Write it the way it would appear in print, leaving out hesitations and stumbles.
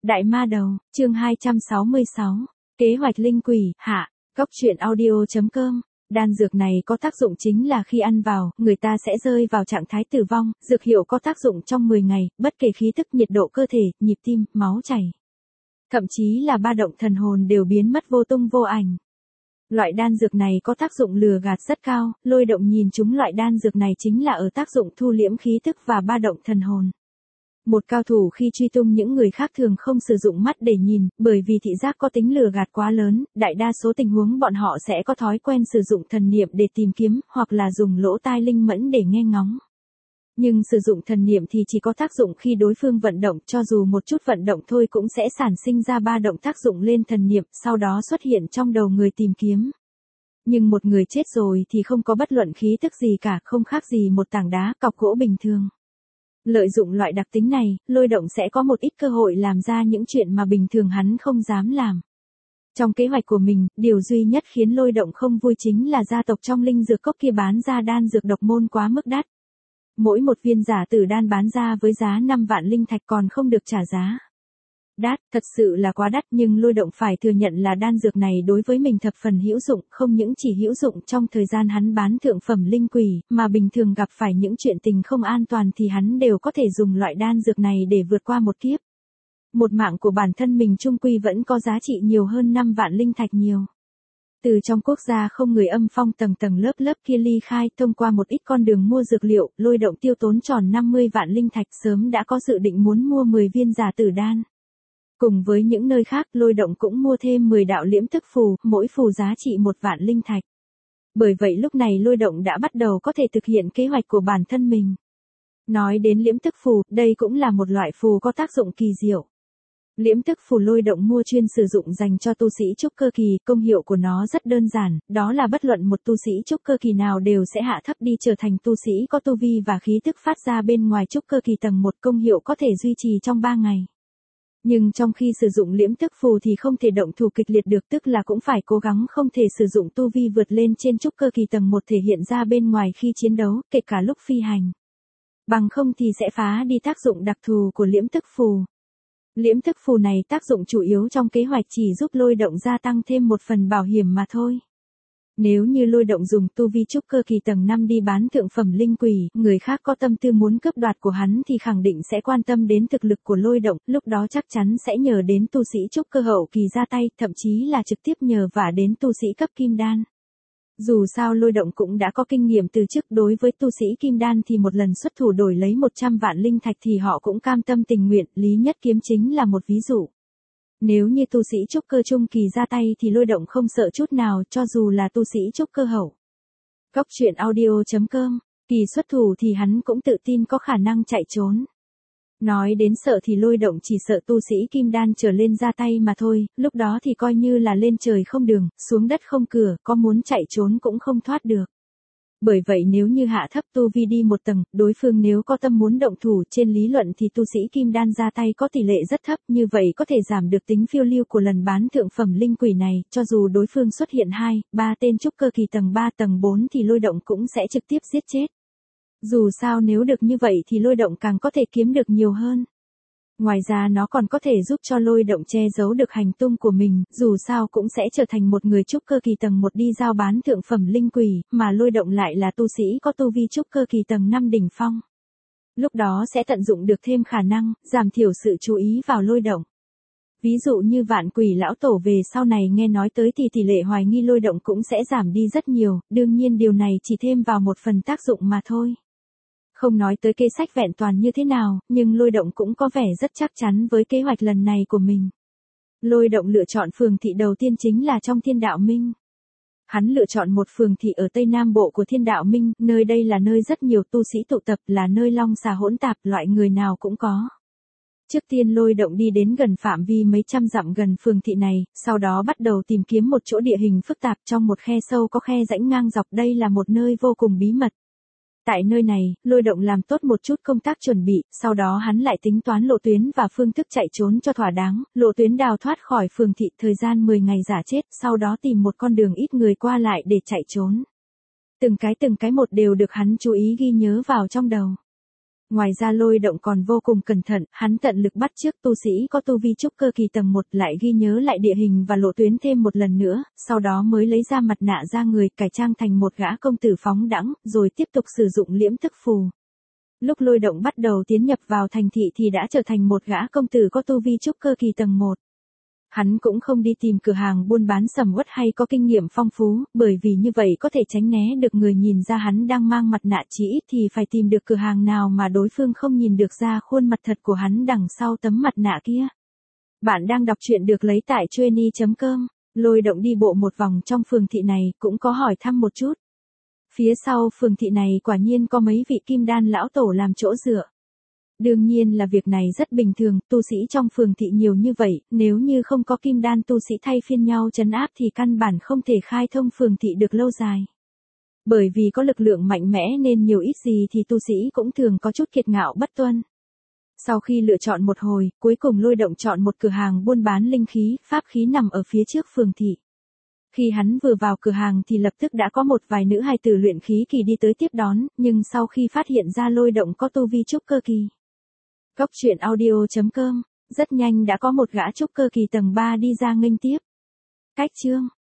Đại ma đầu, chương 266. Kế hoạch linh quỷ, hạ. Góc truyện audio.com. Đan dược này có tác dụng chính là khi ăn vào, người ta sẽ rơi vào trạng thái tử vong. Dược hiệu có tác dụng trong 10 ngày, bất kể khí tức, nhiệt độ cơ thể, nhịp tim, máu chảy. Thậm chí là ba động thần hồn đều biến mất vô tung vô ảnh. Loại đan dược này có tác dụng lừa gạt rất cao, Lôi Động nhìn chúng loại đan dược này chính là ở tác dụng thu liễm khí tức và ba động thần hồn. Một cao thủ khi truy tung những người khác thường không sử dụng mắt để nhìn, bởi vì thị giác có tính lừa gạt quá lớn, đại đa số tình huống bọn họ sẽ có thói quen sử dụng thần niệm để tìm kiếm, hoặc là dùng lỗ tai linh mẫn để nghe ngóng. Nhưng sử dụng thần niệm thì chỉ có tác dụng khi đối phương vận động, cho dù một chút vận động thôi cũng sẽ sản sinh ra ba động tác dụng lên thần niệm, sau đó xuất hiện trong đầu người tìm kiếm. Nhưng một người chết rồi thì không có bất luận khí tức gì cả, không khác gì một tảng đá, cọc gỗ bình thường. Lợi dụng loại đặc tính này, Lôi Động sẽ có một ít cơ hội làm ra những chuyện mà bình thường hắn không dám làm. Trong kế hoạch của mình, điều duy nhất khiến Lôi Động không vui chính là gia tộc trong linh dược cốc kia bán ra đan dược độc môn quá mức đắt. Mỗi một viên giả tử đan bán ra với giá 5 vạn linh thạch còn không được trả giá. Đắt, thật sự là quá đắt, nhưng Lôi Động phải thừa nhận là đan dược này đối với mình thập phần hữu dụng, không những chỉ hữu dụng trong thời gian hắn bán thượng phẩm linh quỷ, mà bình thường gặp phải những chuyện tình không an toàn thì hắn đều có thể dùng loại đan dược này để vượt qua một kiếp. Một mạng của bản thân mình chung quy vẫn có giá trị nhiều hơn 5 vạn linh thạch nhiều. Từ trong quốc gia không người âm phong tầng tầng lớp lớp kia ly khai, thông qua một ít con đường mua dược liệu, Lôi Động tiêu tốn tròn 50 vạn linh thạch, sớm đã có dự định muốn mua 10 viên giả tử đan. Cùng với những nơi khác, Lôi Động cũng mua thêm 10 đạo liễm tức phù, mỗi phù giá trị 1 vạn linh thạch. Bởi vậy lúc này Lôi Động đã bắt đầu có thể thực hiện kế hoạch của bản thân mình. Nói đến liễm tức phù, đây cũng là một loại phù có tác dụng kỳ diệu. Liễm tức phù Lôi Động mua chuyên sử dụng dành cho tu sĩ trúc cơ kỳ, công hiệu của nó rất đơn giản, đó là bất luận một tu sĩ trúc cơ kỳ nào đều sẽ hạ thấp đi trở thành tu sĩ có tu vi và khí tức phát ra bên ngoài trúc cơ kỳ tầng 1, công hiệu có thể duy trì trong 3 ngày. Nhưng trong khi sử dụng liễm tức phù thì không thể động thủ kịch liệt được, tức là cũng phải cố gắng không thể sử dụng tu vi vượt lên trên trúc cơ kỳ tầng 1 thể hiện ra bên ngoài khi chiến đấu, kể cả lúc phi hành. Bằng không thì sẽ phá đi tác dụng đặc thù của liễm tức phù. Liễm tức phù này tác dụng chủ yếu trong kế hoạch chỉ giúp Lôi Động gia tăng thêm một phần bảo hiểm mà thôi. Nếu như Lôi Động dùng tu vi trúc cơ kỳ tầng 5 đi bán thượng phẩm linh quỷ, người khác có tâm tư muốn cướp đoạt của hắn thì khẳng định sẽ quan tâm đến thực lực của Lôi Động, lúc đó chắc chắn sẽ nhờ đến tu sĩ trúc cơ hậu kỳ ra tay, thậm chí là trực tiếp nhờ vả đến tu sĩ cấp kim đan. Dù sao Lôi Động cũng đã có kinh nghiệm từ trước, đối với tu sĩ kim đan thì một lần xuất thủ đổi lấy 100 vạn linh thạch thì họ cũng cam tâm tình nguyện, Lý Nhất Kiếm chính là một ví dụ. Nếu như tu sĩ trúc cơ trung kỳ ra tay thì Lôi Động không sợ chút nào, cho dù là tu sĩ trúc cơ hậu. Góc truyện audio.com. Kỳ xuất thủ thì hắn cũng tự tin có khả năng chạy trốn. Nói đến sợ thì Lôi Động chỉ sợ tu sĩ kim đan trở lên ra tay mà thôi, lúc đó thì coi như là lên trời không đường, xuống đất không cửa, có muốn chạy trốn cũng không thoát được. Bởi vậy nếu như hạ thấp tu vi đi một tầng, đối phương nếu có tâm muốn động thủ, trên lý luận thì tu sĩ kim đan ra tay có tỷ lệ rất thấp, như vậy có thể giảm được tính phiêu lưu của lần bán thượng phẩm linh quỷ này, cho dù đối phương xuất hiện 2, 3 tên trúc cơ kỳ tầng 3 tầng 4 thì Lôi Động cũng sẽ trực tiếp giết chết. Dù sao nếu được như vậy thì Lôi Động càng có thể kiếm được nhiều hơn. Ngoài ra nó còn có thể giúp cho Lôi Động che giấu được hành tung của mình, dù sao cũng sẽ trở thành một người trúc cơ kỳ tầng 1 đi giao bán thượng phẩm linh quỷ, mà Lôi Động lại là tu sĩ có tu vi trúc cơ kỳ tầng 5 đỉnh phong. Lúc đó sẽ tận dụng được thêm khả năng, giảm thiểu sự chú ý vào Lôi Động. Ví dụ như Vạn Quỷ lão tổ về sau này nghe nói tới thì tỷ lệ hoài nghi Lôi Động cũng sẽ giảm đi rất nhiều, đương nhiên điều này chỉ thêm vào một phần tác dụng mà thôi. Không nói tới kế sách vẹn toàn như thế nào, nhưng Lôi Động cũng có vẻ rất chắc chắn với kế hoạch lần này của mình. Lôi Động lựa chọn phường thị đầu tiên chính là trong Thiên Đạo Minh. Hắn lựa chọn một phường thị ở Tây Nam Bộ của Thiên Đạo Minh, nơi đây là nơi rất nhiều tu sĩ tụ tập, là nơi long xà hỗn tạp, loại người nào cũng có. Trước tiên Lôi Động đi đến gần phạm vi mấy trăm dặm gần phường thị này, sau đó bắt đầu tìm kiếm một chỗ địa hình phức tạp trong một khe sâu có khe rãnh ngang dọc, đây là một nơi vô cùng bí mật. Tại nơi này, Lôi Động làm tốt một chút công tác chuẩn bị, sau đó hắn lại tính toán lộ tuyến và phương thức chạy trốn cho thỏa đáng, lộ tuyến đào thoát khỏi phường thị, thời gian 10 ngày giả chết, sau đó tìm một con đường ít người qua lại để chạy trốn. Từng cái một đều được hắn chú ý ghi nhớ vào trong đầu. Ngoài ra Lôi Động còn vô cùng cẩn thận, hắn tận lực bắt chước tu sĩ có tu vi trúc cơ kỳ tầng 1 lại ghi nhớ lại địa hình và lộ tuyến thêm một lần nữa, sau đó mới lấy ra mặt nạ ra người cải trang thành một gã công tử phóng đãng, rồi tiếp tục sử dụng liễm thức phù. Lúc Lôi Động bắt đầu tiến nhập vào thành thị thì đã trở thành một gã công tử có tu vi trúc cơ kỳ tầng 1. Hắn cũng không đi tìm cửa hàng buôn bán sầm uất hay có kinh nghiệm phong phú, bởi vì như vậy có thể tránh né được người nhìn ra hắn đang mang mặt nạ, chỉ ít thì phải tìm được cửa hàng nào mà đối phương không nhìn được ra khuôn mặt thật của hắn đằng sau tấm mặt nạ kia. Bạn đang đọc truyện được lấy tại trueni.com. Lôi Động đi bộ một vòng trong phường thị này, cũng có hỏi thăm một chút. Phía sau phường thị này quả nhiên có mấy vị kim đan lão tổ làm chỗ dựa. Đương nhiên là việc này rất bình thường, tu sĩ trong phường thị nhiều như vậy, nếu như không có kim đan tu sĩ thay phiên nhau trấn áp thì căn bản không thể khai thông phường thị được lâu dài. Bởi vì có lực lượng mạnh mẽ nên nhiều ít gì thì tu sĩ cũng thường có chút kiệt ngạo bất tuân. Sau khi lựa chọn một hồi, cuối cùng Lôi Động chọn một cửa hàng buôn bán linh khí, pháp khí nằm ở phía trước phường thị. Khi hắn vừa vào cửa hàng thì lập tức đã có một vài nữ hài tử luyện khí kỳ đi tới tiếp đón, nhưng sau khi phát hiện ra Lôi Động có tu vi trúc cơ kỳ. Góc truyện audio.com, rất nhanh đã có một gã trúc cơ kỳ tầng 3 đi ra nghênh tiếp. Cách chương